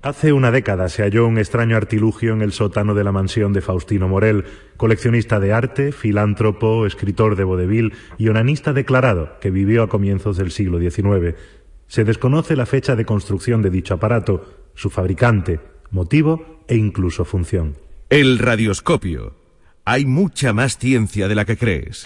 Hace una década se halló un extraño artilugio en el sótano de la mansión de Faustino Morel, coleccionista de arte, filántropo, escritor de vodevil y onanista declarado que vivió a comienzos del siglo XIX. Se desconoce la fecha de construcción de dicho aparato, su fabricante, motivo e incluso función. El radioscopio. Hay mucha más ciencia de la que crees.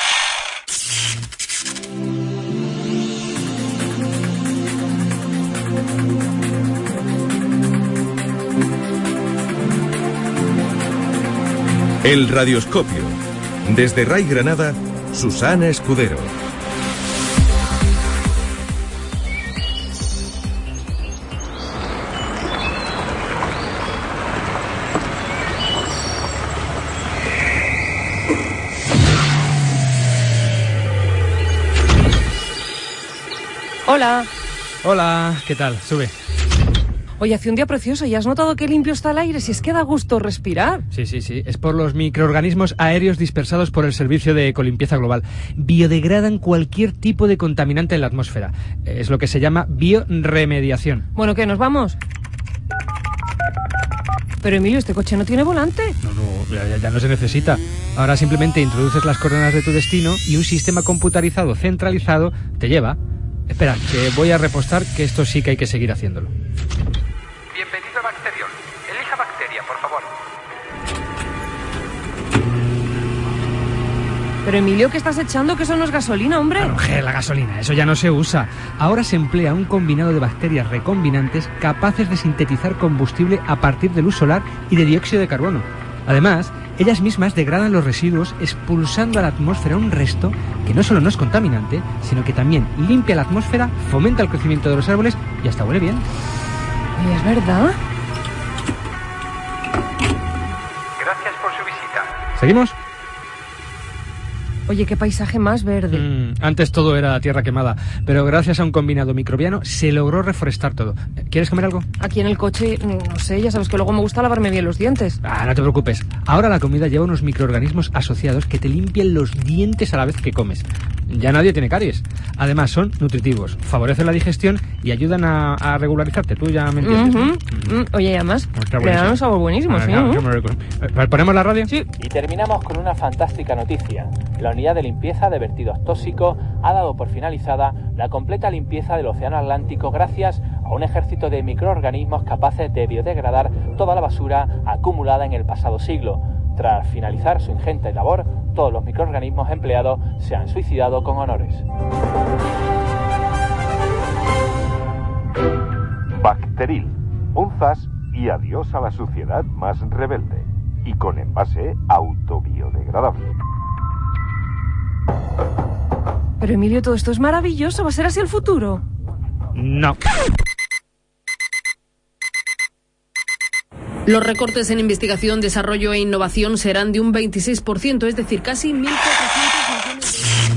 El radioscopio. Desde RAI Granada, Susana Escudero. Hola. Hola, ¿qué tal? Sube. Oye, hace un día precioso y has notado qué limpio está el aire, si es que da gusto respirar. Sí, es por los microorganismos aéreos dispersados por el Servicio de Ecolimpieza Global. Biodegradan cualquier tipo de contaminante en la atmósfera. Es lo que se llama bioremediación. Bueno, ¿qué? ¿Nos vamos? Pero Emilio, ¿este coche no tiene volante? No, ya no se necesita. Ahora simplemente introduces las coordenadas de tu destino y un sistema computarizado centralizado te lleva. Espera, que voy a repostar, que esto sí que hay que seguir haciéndolo. Bienvenido a Bacteriol. Elija bacteria, por favor. Pero Emilio, ¿qué estás echando? Que eso no es gasolina, hombre. Claro, la gasolina, eso ya no se usa. Ahora se emplea un combinado de bacterias recombinantes capaces de sintetizar combustible a partir de luz solar y de dióxido de carbono. Además, ellas mismas degradan los residuos expulsando a la atmósfera un resto que no solo no es contaminante, sino que también limpia la atmósfera, fomenta el crecimiento de los árboles y hasta huele bien. Oye, ¿es verdad? Gracias por su visita. ¿Seguimos? Oye, qué paisaje más verde. Antes todo era tierra quemada, pero gracias a un combinado microbiano se logró reforestar todo. ¿Quieres comer algo? Aquí en el coche, no sé, ya sabes que luego me gusta lavarme bien los dientes. No te preocupes. Ahora la comida lleva unos microorganismos asociados que te limpian los dientes a la vez que comes. Ya nadie tiene caries. Además son nutritivos, favorecen la digestión y ayudan a regularizarte. Tú ya me entiendes, ¿no? Oye, y además le dan un sabor buenísimo, ¿sí? ¿Ponemos la radio? Sí. Y terminamos con una fantástica noticia. La unidad de limpieza de vertidos tóxicos ha dado por finalizada la completa limpieza del Océano Atlántico gracias a un ejército de microorganismos capaces de biodegradar toda la basura acumulada en el pasado siglo. Tras finalizar su ingente labor, todos los microorganismos empleados se han suicidado con honores. Bacteril, un zas y adiós a la suciedad más rebelde. Y con envase autobiodegradable. Pero Emilio, todo esto es maravilloso, ¿va a ser así el futuro? No. Los recortes en investigación, desarrollo e innovación serán de un 26%, es decir, casi 1.400 millones.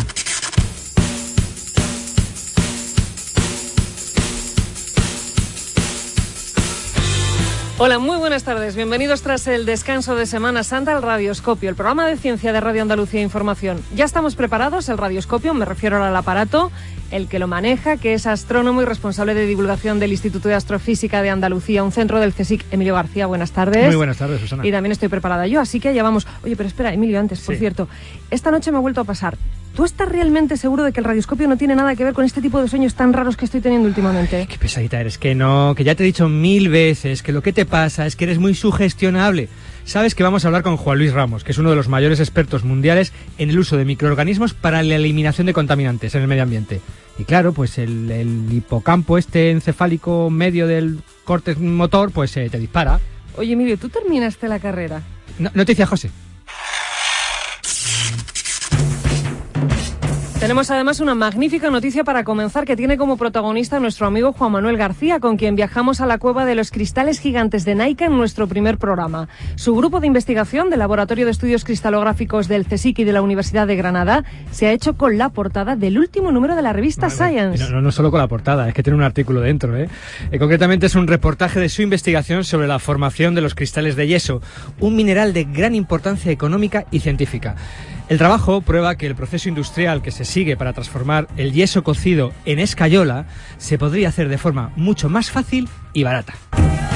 Hola, muy buenas tardes. Bienvenidos tras el descanso de Semana Santa al Radioscopio, el programa de ciencia de Radio Andalucía Información. Ya estamos preparados, el Radioscopio, me refiero al aparato, el que lo maneja, que es astrónomo y responsable de divulgación del Instituto de Astrofísica de Andalucía, un centro del CSIC. Emilio García, buenas tardes. Muy buenas tardes, Susana. Y también estoy preparada yo, así que allá vamos. Oye, pero espera, Emilio, antes, por cierto, esta noche me ha vuelto a pasar. ¿Tú estás realmente seguro de que el radioscopio no tiene nada que ver con este tipo de sueños tan raros que estoy teniendo últimamente? Qué pesadita eres, que no, que ya te he dicho 1000 veces que lo que te pasa es que eres muy sugestionable. Sabes que vamos a hablar con Juan Luis Ramos, que es uno de los mayores expertos mundiales en el uso de microorganismos para la eliminación de contaminantes en el medio ambiente. Y claro, pues el hipocampo encefálico medio del corte motor, pues te dispara. Oye, Emilio, ¿tú terminaste la carrera? Noticia, José. Tenemos además una magnífica noticia para comenzar que tiene como protagonista a nuestro amigo Juan Manuel García, con quien viajamos a la cueva de los cristales gigantes de Naica en nuestro primer programa. Su grupo de investigación del Laboratorio de Estudios Cristalográficos del CSIC y de la Universidad de Granada se ha hecho con la portada del último número de la revista Science. No solo con la portada, es que tiene un artículo dentro, ¿eh? Concretamente es un reportaje de su investigación sobre la formación de los cristales de yeso, un mineral de gran importancia económica y científica. El trabajo prueba que el proceso industrial que se sigue para transformar el yeso cocido en escayola se podría hacer de forma mucho más fácil y barata.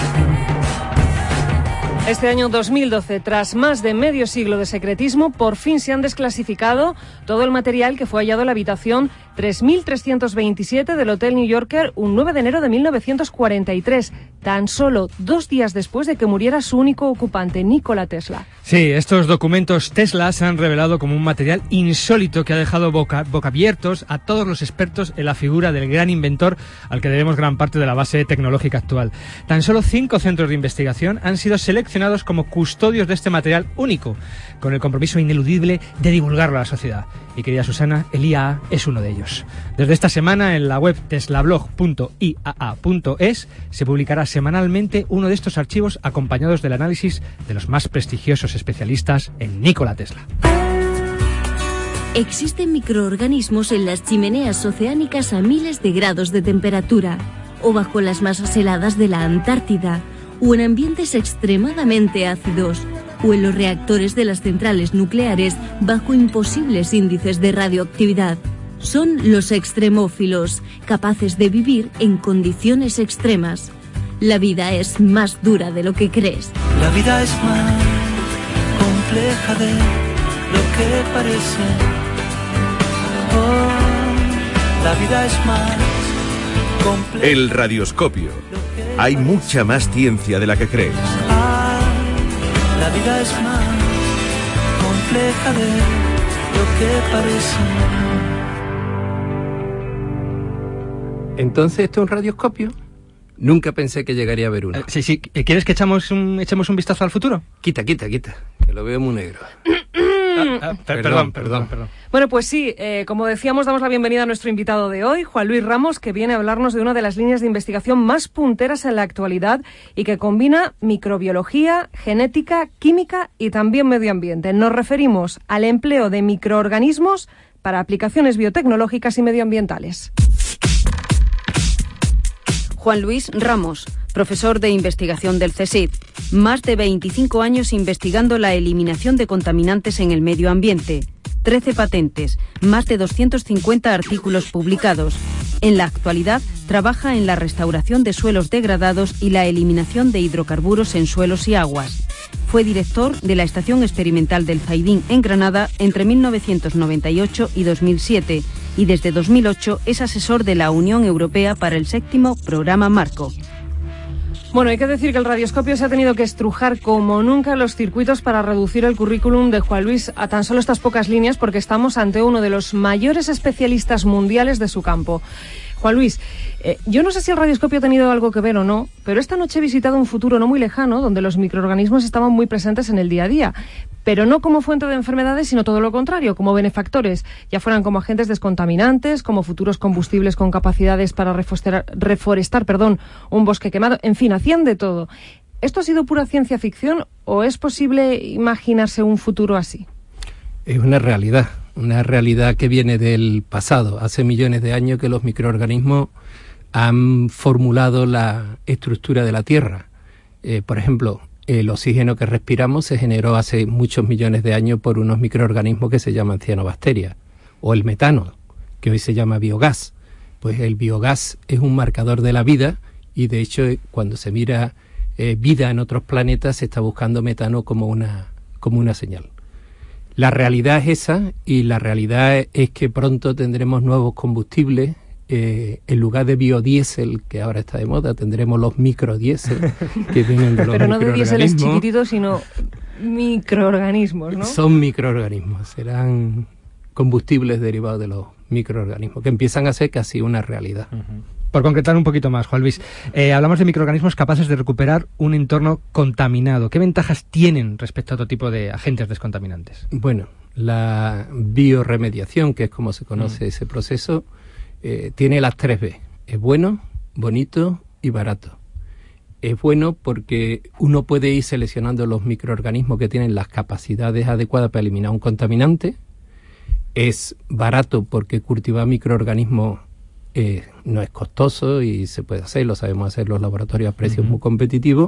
Este año 2012, tras más de medio siglo de secretismo, por fin se han desclasificado todo el material que fue hallado en la habitación 3327 del Hotel New Yorker un 9 de enero de 1943, tan solo 2 días después de que muriera su único ocupante, Nikola Tesla. Sí, estos documentos Tesla se han revelado como un material insólito que ha dejado boca abiertos a todos los expertos en la figura del gran inventor al que debemos gran parte de la base tecnológica actual. Tan solo 5 centros de investigación han sido seleccionados como custodios de este material único, con el compromiso ineludible de divulgarlo a la sociedad. Y querida Susana, el IAA es uno de ellos. Desde esta semana en la web teslablog.iaa.es se publicará semanalmente uno de estos archivos acompañados del análisis de los más prestigiosos especialistas en Nikola Tesla. Existen microorganismos en las chimeneas oceánicas a miles de grados de temperatura, o bajo las masas heladas de la Antártida, o en ambientes extremadamente ácidos, o en los reactores de las centrales nucleares bajo imposibles índices de radioactividad. Son los extremófilos, capaces de vivir en condiciones extremas. La vida es más dura de lo que crees. La vida es más compleja de lo que parece. Oh, la vida es más compleja. El radioscopio. Hay mucha más ciencia de la que crees. La vida es más compleja de lo que parece. Entonces, ¿esto es un radioscopio? Nunca pensé que llegaría a ver uno. Sí. ¿Quieres que echemos un vistazo al futuro? Quita, que lo veo muy negro. Perdón. Bueno, pues sí, como decíamos, damos la bienvenida a nuestro invitado de hoy, Juan Luis Ramos, que viene a hablarnos de una de las líneas de investigación más punteras en la actualidad y que combina microbiología, genética, química y también medio ambiente. Nos referimos al empleo de microorganismos para aplicaciones biotecnológicas y medioambientales. Juan Luis Ramos, profesor de investigación del CSIC. Más de 25 años investigando la eliminación de contaminantes en el medio ambiente. 13 patentes, más de 250 artículos publicados. En la actualidad, trabaja en la restauración de suelos degradados y la eliminación de hidrocarburos en suelos y aguas. Fue director de la Estación Experimental del Zaidín en Granada entre 1998 y 2007 y desde 2008 es asesor de la Unión Europea para el 7º Programa Marco. Bueno, hay que decir que el radioscopio se ha tenido que estrujar como nunca los circuitos para reducir el currículum de Juan Luis a tan solo estas pocas líneas porque estamos ante uno de los mayores especialistas mundiales de su campo. Juan Luis, yo no sé si el radioscopio ha tenido algo que ver o no, pero esta noche he visitado un futuro no muy lejano donde los microorganismos estaban muy presentes en el día a día, pero no como fuente de enfermedades, sino todo lo contrario, como benefactores, ya fueran como agentes descontaminantes, como futuros combustibles con capacidades para reforestar un bosque quemado, en fin, hacían de todo. ¿Esto ha sido pura ciencia ficción o es posible imaginarse un futuro así? Es una realidad que viene del pasado. Hace millones de años que los microorganismos han formulado la estructura de la Tierra. Por ejemplo, el oxígeno que respiramos se generó hace muchos millones de años por unos microorganismos que se llaman cianobacterias, o el metano, que hoy se llama biogás. Pues el biogás es un marcador de la vida y de hecho cuando se mira vida en otros planetas se está buscando metano como una señal. La realidad es esa y la realidad es que pronto tendremos nuevos combustibles. En lugar de biodiesel, que ahora está de moda, tendremos los microdiesel que vienen de los pero no de microorganismos. diésel chiquititos, sino microorganismos, ¿no? Son microorganismos, serán combustibles derivados de los microorganismos, que empiezan a ser casi una realidad. Por concretar un poquito más, Juan Luis, hablamos de microorganismos capaces de recuperar un entorno contaminado. ¿Qué ventajas tienen respecto a otro tipo de agentes descontaminantes? Bueno, la bioremediación, que es como se conoce ese proceso, tiene las 3 B. Es bueno, bonito y barato. Es bueno porque uno puede ir seleccionando los microorganismos que tienen las capacidades adecuadas para eliminar un contaminante. Es barato porque cultivar microorganismos no es costoso y se puede hacer, lo sabemos hacer los laboratorios a precios muy competitivos.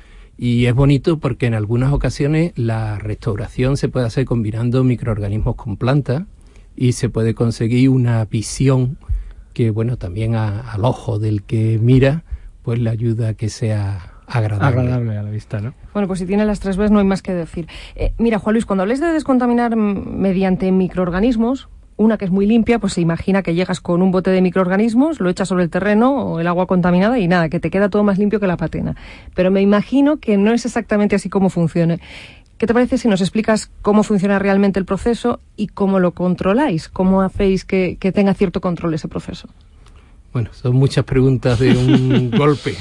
Y es bonito porque en algunas ocasiones la restauración se puede hacer combinando microorganismos con plantas y se puede conseguir una visión que, bueno, también al ojo del que mira, pues le ayuda a que sea agradable a la vista, ¿no? Bueno, pues si tiene las 3 Bs no hay más que decir. Mira, Juan Luis, cuando hables de descontaminar mediante microorganismos, una que es muy limpia, pues se imagina que llegas con un bote de microorganismos, lo echas sobre el terreno o el agua contaminada y nada, que te queda todo más limpio que la patena. Pero me imagino que no es exactamente así como funciona. ¿Qué te parece si nos explicas cómo funciona realmente el proceso y cómo lo controláis? ¿Cómo hacéis que tenga cierto control ese proceso? Bueno, son muchas preguntas de un golpe.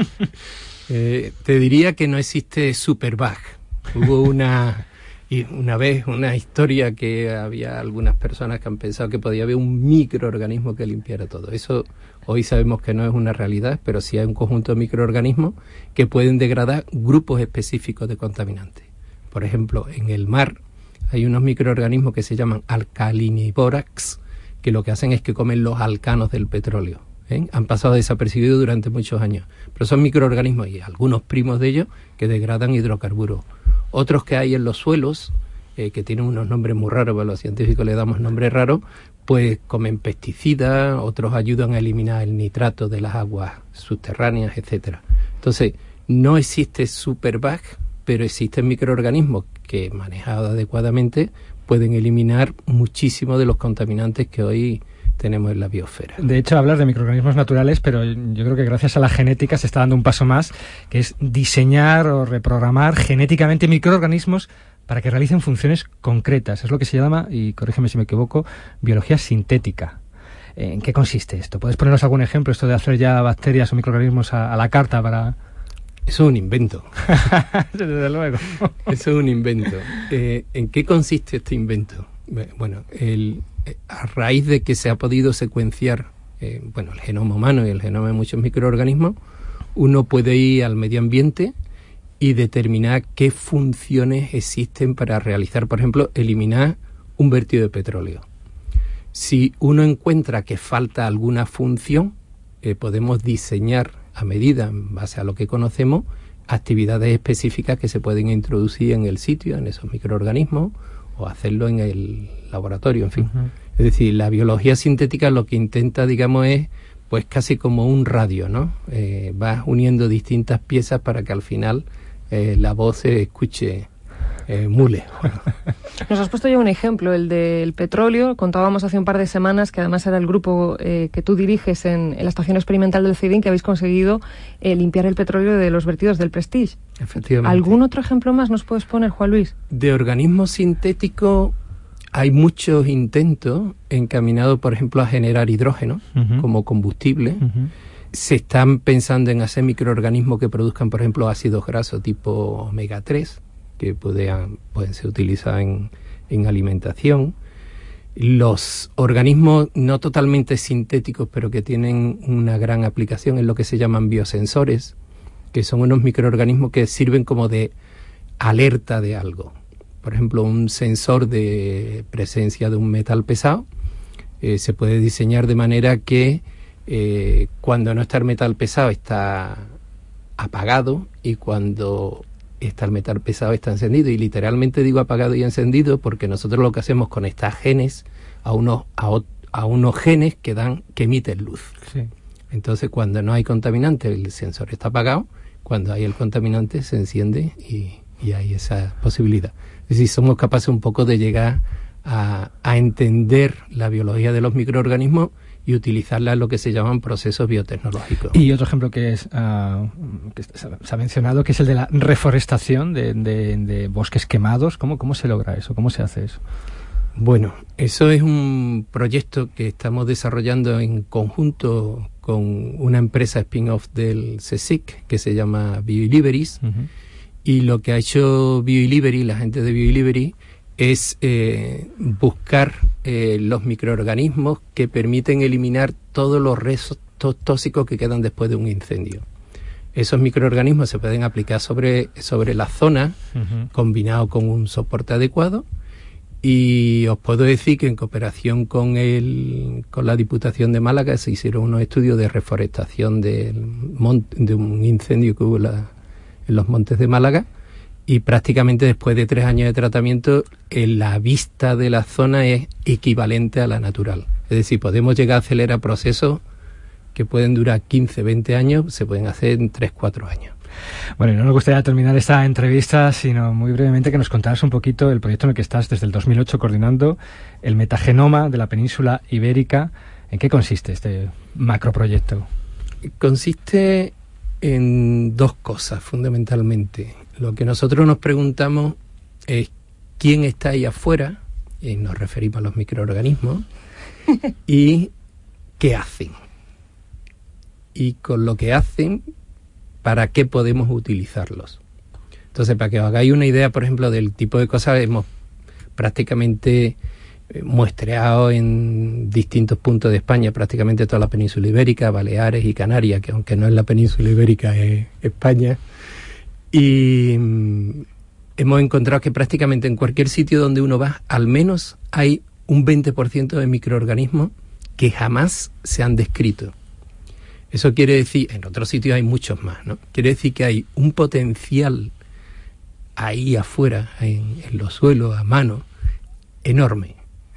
Te diría que no existe superbug. Hubo una vez una historia que había algunas personas que han pensado que podía haber un microorganismo que limpiara todo. Eso hoy sabemos que no es una realidad, pero sí hay un conjunto de microorganismos que pueden degradar grupos específicos de contaminantes. Por ejemplo, en el mar hay unos microorganismos que se llaman alcaliniborax, que lo que hacen es que comen los alcanos del petróleo. Han pasado desapercibidos durante muchos años, pero son microorganismos y algunos primos de ellos que degradan hidrocarburos. Otros que hay en los suelos, que tienen unos nombres muy raros, pero los científicos le damos nombres raros, pues comen pesticidas, otros ayudan a eliminar el nitrato de las aguas subterráneas, etcétera. Entonces, no existe superbug, pero existen microorganismos que, manejados adecuadamente, pueden eliminar muchísimos de los contaminantes que hoy tenemos en la biosfera. De hecho, hablas de microorganismos naturales, pero yo creo que gracias a la genética se está dando un paso más, que es diseñar o reprogramar genéticamente microorganismos para que realicen funciones concretas. Es lo que se llama, y corrígeme si me equivoco, biología sintética. ¿En qué consiste esto? ¿Puedes ponernos algún ejemplo, esto de hacer ya bacterias o microorganismos a la carta para...? Eso es un invento. Desde luego. Eso es un invento. ¿En qué consiste este invento? Bueno, a raíz de que se ha podido secuenciar el genoma humano y el genoma de muchos microorganismos, uno puede ir al medio ambiente y determinar qué funciones existen para realizar, por ejemplo, eliminar un vertido de petróleo. Si uno encuentra que falta alguna función, podemos diseñar a medida, en base a lo que conocemos, actividades específicas que se pueden introducir en el sitio, en esos microorganismos, o hacerlo en el laboratorio, en fin. Uh-huh. Es decir, la biología sintética lo que intenta, digamos, es pues casi como un radio, ¿no? Vas uniendo distintas piezas para que al final la voz se escuche muy lejos. Nos has puesto ya un ejemplo, el del petróleo. Contábamos hace un par de semanas que además era el grupo que tú diriges en la estación experimental del CIDIN, que habéis conseguido limpiar el petróleo de los vertidos del Prestige. Efectivamente. ¿Algún otro ejemplo más nos puedes poner, Juan Luis? De organismos sintéticos hay muchos intentos encaminados, por ejemplo, a generar hidrógeno uh-huh. como combustible. Uh-huh. Se están pensando en hacer microorganismos que produzcan, por ejemplo, ácidos grasos tipo omega 3, que pueden ser utilizados en alimentación. Los organismos no totalmente sintéticos, pero que tienen una gran aplicación, es lo que se llaman biosensores, que son unos microorganismos que sirven como de alerta de algo. Por ejemplo, un sensor de presencia de un metal pesado se puede diseñar de manera que cuando no está el metal pesado está apagado y cuando está el metal pesado está encendido. Y literalmente digo apagado y encendido porque nosotros lo que hacemos con estas genes a unos genes que emiten luz. Sí. Entonces, cuando no hay contaminante, el sensor está apagado. Cuando hay el contaminante, se enciende y hay esa posibilidad. Es decir, somos capaces un poco de llegar a entender la biología de los microorganismos y utilizarla en lo que se llaman procesos biotecnológicos. Y otro ejemplo que se ha mencionado, que es el de la reforestación de bosques quemados. ¿Cómo se logra eso? ¿Cómo se hace eso? Bueno, eso es un proyecto que estamos desarrollando en conjunto con una empresa spin-off del CSIC que se llama Bioiliberis. Uh-huh. Y lo que ha hecho Bioiliberis, la gente de Bioiliberis, es buscar los microorganismos que permiten eliminar todos los restos tóxicos que quedan después de un incendio. Esos microorganismos se pueden aplicar sobre la zona, uh-huh. combinado con un soporte adecuado. Y os puedo decir que en cooperación con la Diputación de Málaga se hicieron unos estudios de reforestación de un incendio que hubo en los montes de Málaga, y prácticamente después de 3 años de tratamiento la vista de la zona es equivalente a la natural. Es decir, podemos llegar a acelerar procesos que pueden durar 15, 20 años, se pueden hacer en 3, 4 años. Bueno, y no nos gustaría terminar esta entrevista, sino muy brevemente que nos contaras un poquito el proyecto en el que estás desde el 2008 coordinando, el metagenoma de la península ibérica. ¿En qué consiste este macroproyecto? Consiste en dos cosas, fundamentalmente. Lo que nosotros nos preguntamos es quién está ahí afuera, y nos referimos a los microorganismos, y qué hacen. Y con lo que hacen, ¿para qué podemos utilizarlos? Entonces, para que os hagáis una idea, por ejemplo, del tipo de cosas, hemos prácticamente muestreado en distintos puntos de España, prácticamente toda la península ibérica, Baleares y Canarias, que aunque no es la península ibérica, es España. Y hemos encontrado que prácticamente en cualquier sitio donde uno va, al menos hay un 20% de microorganismos que jamás se han descrito. Eso quiere decir, en otros sitios hay muchos más, ¿no? Quiere decir que hay un potencial ahí afuera, en los suelos, a mano, enorme.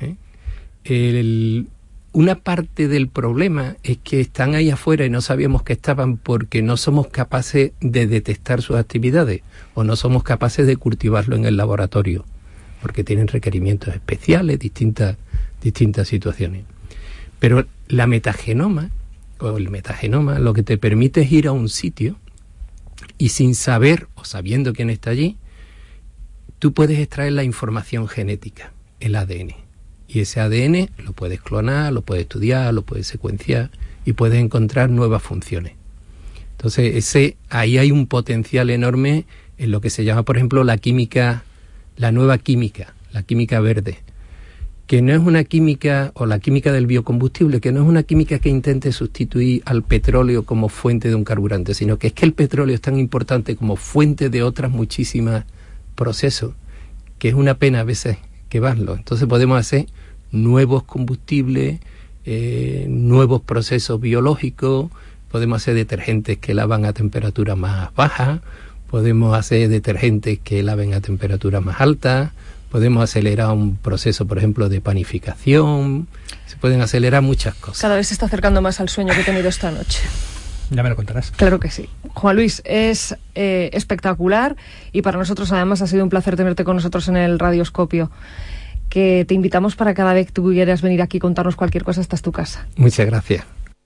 Una parte del problema es que están ahí afuera y no sabíamos que estaban porque no somos capaces de detectar sus actividades o no somos capaces de cultivarlo en el laboratorio, porque tienen requerimientos especiales, distintas situaciones. Pero la metagenoma, o el metagenoma, lo que te permite es ir a un sitio y sin saber o sabiendo quién está allí, tú puedes extraer la información genética, el ADN. Y ese ADN lo puedes clonar, lo puedes estudiar, lo puedes secuenciar y puedes encontrar nuevas funciones. Entonces, ahí hay un potencial enorme en lo que se llama, por ejemplo, la química, la nueva química, la química verde, que no es una química, o la química del biocombustible, que no es una química que intente sustituir al petróleo como fuente de un carburante, sino que es que el petróleo es tan importante como fuente de otras muchísimas procesos, que es una pena a veces quemarlo. Entonces podemos hacer nuevos combustibles, nuevos procesos biológicos, podemos hacer detergentes que lavan a temperatura más baja, podemos hacer detergentes que laven a temperatura más alta, podemos acelerar un proceso, por ejemplo, de panificación, se pueden acelerar muchas cosas. Cada vez se está acercando más al sueño que he tenido esta noche. Ya me lo contarás. Claro que sí. Juan Luis, es espectacular y para nosotros además ha sido un placer tenerte con nosotros en el Radioscopio. Que te invitamos para cada vez que tú quieras venir aquí y contarnos cualquier cosa, esta es tu casa. Muchas gracias.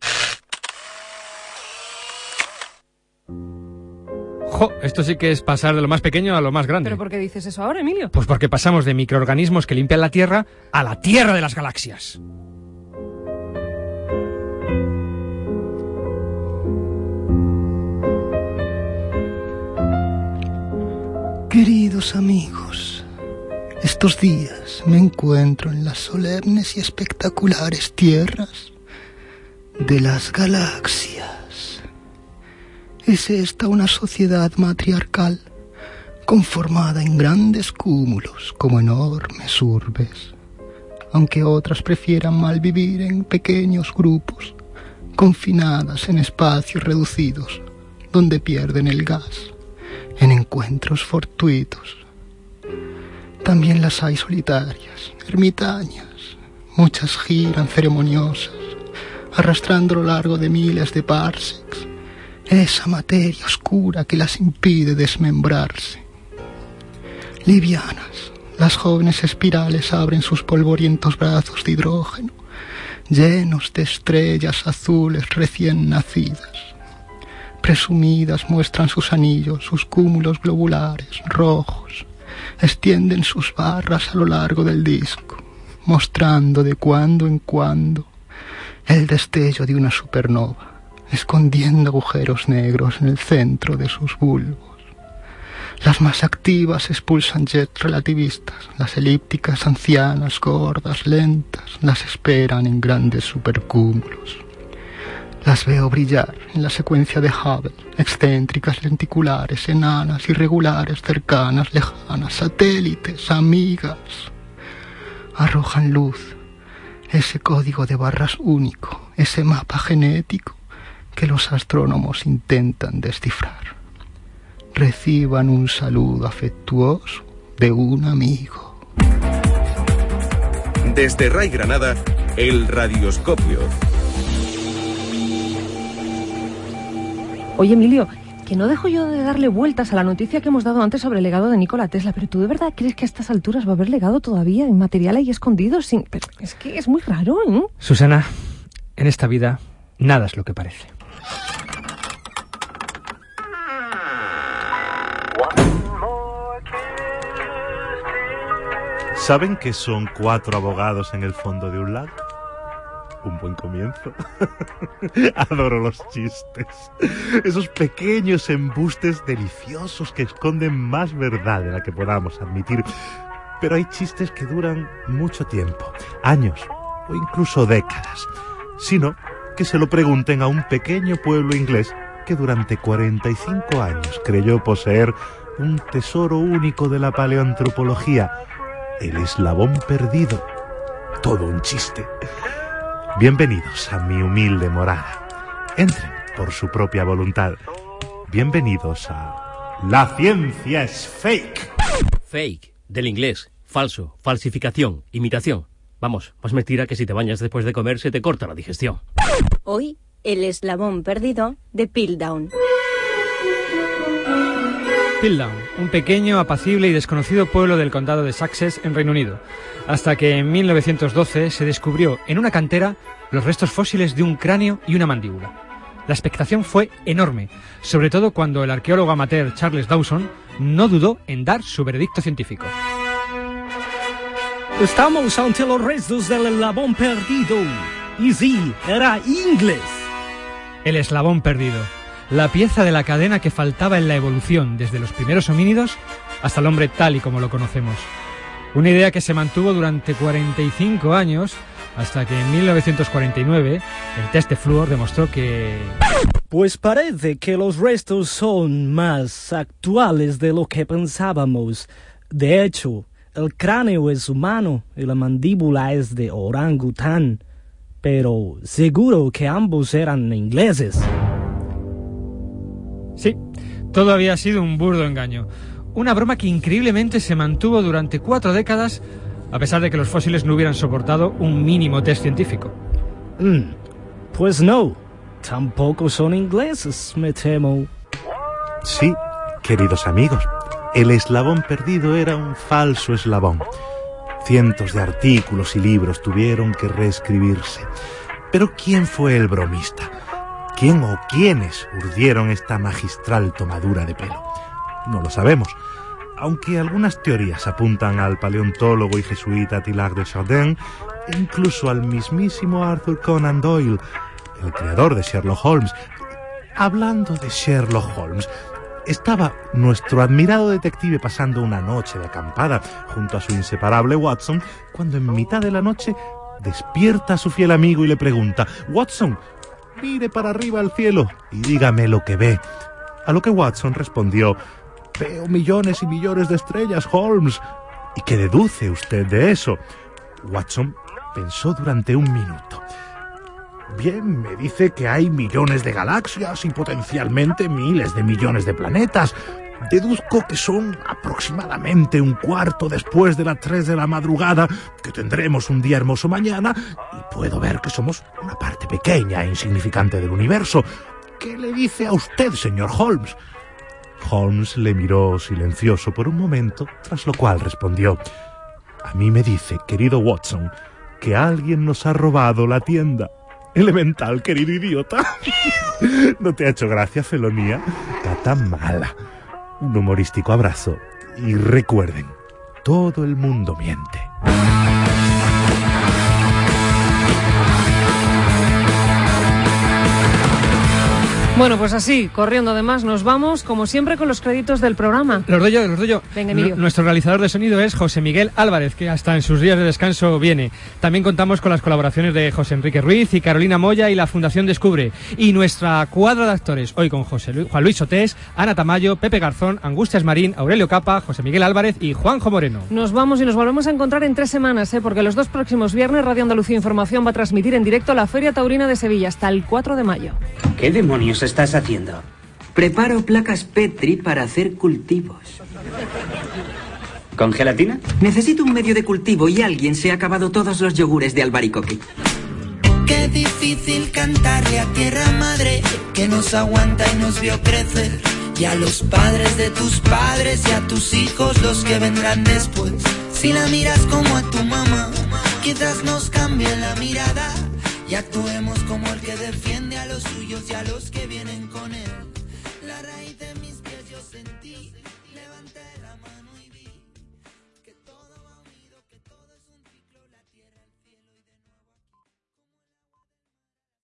¡Jo! Esto sí que es pasar de lo más pequeño a lo más grande. ¿Pero por qué dices eso ahora, Emilio? Pues porque pasamos de microorganismos que limpian la Tierra a la Tierra de las galaxias. Queridos amigos, estos días me encuentro en las solemnes y espectaculares tierras de las galaxias. Es esta una sociedad matriarcal conformada en grandes cúmulos como enormes urbes, aunque otras prefieran malvivir en pequeños grupos, confinadas en espacios reducidos, donde pierden el gas en encuentros fortuitos. También las hay solitarias, ermitañas. Muchas giran ceremoniosas, arrastrando a lo largo de miles de parsecs esa materia oscura que las impide desmembrarse. Livianas, las jóvenes espirales abren sus polvorientos brazos de hidrógeno, llenos de estrellas azules recién nacidas. Presumidas muestran sus anillos, sus cúmulos globulares, rojos. Extienden sus barras a lo largo del disco, mostrando de cuando en cuando el destello de una supernova, escondiendo agujeros negros en el centro de sus bulbos. Las más activas expulsan jets relativistas, las elípticas ancianas, gordas, lentas, las esperan en grandes supercúmulos. Las veo brillar en la secuencia de Hubble, excéntricas, lenticulares, enanas, irregulares, cercanas, lejanas, satélites, amigas. Arrojan luz, ese código de barras único, ese mapa genético que los astrónomos intentan descifrar. Reciban un saludo afectuoso de un amigo. Desde RAI Granada, el Radioscopio. Oye, Emilio, Que no dejo yo de darle vueltas a la noticia que hemos dado antes sobre el legado de Nikola Tesla, pero ¿tú de verdad crees que a estas alturas va a haber legado todavía en material ahí escondido? Pero es que es muy raro, ¿eh? Susana, en esta vida nada es lo que parece. ¿Saben que son 4 abogados en el fondo de un lago? Un buen comienzo. Adoro los chistes. Esos pequeños embustes deliciosos que esconden más verdad de la que podamos admitir. Pero hay chistes que duran mucho tiempo, años o incluso décadas. Sino que se lo pregunten a un pequeño pueblo inglés que durante 45 años creyó poseer un tesoro único de la paleoantropología, el eslabón perdido. Todo un chiste. Bienvenidos a mi humilde morada. Entren por su propia voluntad. Bienvenidos a La ciencia es fake. Fake, del inglés, falso, falsificación, imitación. Vamos, más mentira que si te bañas después de comer se te corta la digestión. Hoy, el eslabón perdido de Piltdown. Piltdown, un pequeño, apacible y desconocido pueblo del condado de Sussex, en Reino Unido, hasta que en 1912 se descubrió en una cantera los restos fósiles de un cráneo y una mandíbula. La expectación fue enorme, sobre todo cuando el arqueólogo amateur Charles Dawson no dudó en dar su veredicto científico. Estamos ante los restos del eslabón perdido. Y sí, era inglés. El eslabón perdido. La pieza de la cadena que faltaba en la evolución desde los primeros homínidos hasta el hombre tal y como lo conocemos. Una idea que se mantuvo durante 45 años hasta que en 1949 el test de flúor demostró que... Pues parece que los restos son más actuales de lo que pensábamos. De hecho, el cráneo es humano y la mandíbula es de orangután. Pero seguro que ambos eran ingleses. Sí, todo había sido un burdo engaño. Una broma que increíblemente se mantuvo durante 4 décadas, a pesar de que los fósiles no hubieran soportado un mínimo test científico. Pues no, tampoco son ingleses, me temo. Sí, queridos amigos, el eslabón perdido era un falso eslabón. Cientos de artículos y libros tuvieron que reescribirse. Pero ¿quién fue el bromista? ¿Quién o quiénes urdieron esta magistral tomadura de pelo? No lo sabemos, aunque algunas teorías apuntan al paleontólogo y jesuita Teilhard de Chardin e incluso al mismísimo Arthur Conan Doyle, el creador de Sherlock Holmes. Hablando de Sherlock Holmes, estaba nuestro admirado detective pasando una noche de acampada junto a su inseparable Watson, cuando en mitad de la noche despierta a su fiel amigo y le pregunta: «Watson, mire para arriba al cielo y dígame lo que ve». A lo que Watson respondió: «Veo millones y millones de estrellas, Holmes». «¿Y qué deduce usted de eso?». Watson pensó durante un minuto. «Bien, me dice que hay millones de galaxias y potencialmente miles de millones de planetas. Deduzco que son aproximadamente un cuarto después de las 3 de la madrugada, que tendremos un día hermoso mañana, y puedo ver que somos una parte pequeña e insignificante del universo. ¿Qué le dice a usted, señor Holmes?». Holmes le miró silencioso por un momento, tras lo cual respondió: «A mí me dice, querido Watson, que alguien nos ha robado la tienda». «Elemental, querido idiota». ¿No te ha hecho gracia, felonía? Gata mala. Un humorístico abrazo y recuerden, todo el mundo miente. Bueno, pues así, corriendo además, nos vamos, como siempre, con los créditos del programa. Los doy yo. Venga, Emilio. Nuestro realizador de sonido es José Miguel Álvarez, que hasta en sus días de descanso viene. También contamos con las colaboraciones de José Enrique Ruiz y Carolina Moya y la Fundación Descubre. Y nuestra cuadra de actores, hoy con Juan Luis Sotés, Ana Tamayo, Pepe Garzón, Angustias Marín, Aurelio Capa, José Miguel Álvarez y Juanjo Moreno. Nos vamos y nos volvemos a encontrar en 3 semanas, porque los 2 próximos viernes Radio Andalucía Información va a transmitir en directo la Feria Taurina de Sevilla hasta el 4 de mayo. ¿Qué demonios estás haciendo? Preparo placas Petri para hacer cultivos. ¿Con gelatina? Necesito un medio de cultivo y alguien se ha acabado todos los yogures de albaricoque. Qué difícil cantarle a tierra madre que nos aguanta y nos vio crecer. y a los padres de tus padres y a tus hijos los que vendrán después. Si la miras como a tu mamá, quizás nos cambie la mirada y actuemos como el que defiende a los suyos y a los que vienen con él. La raíz de mis pies yo sentí, levanté la mano y vi.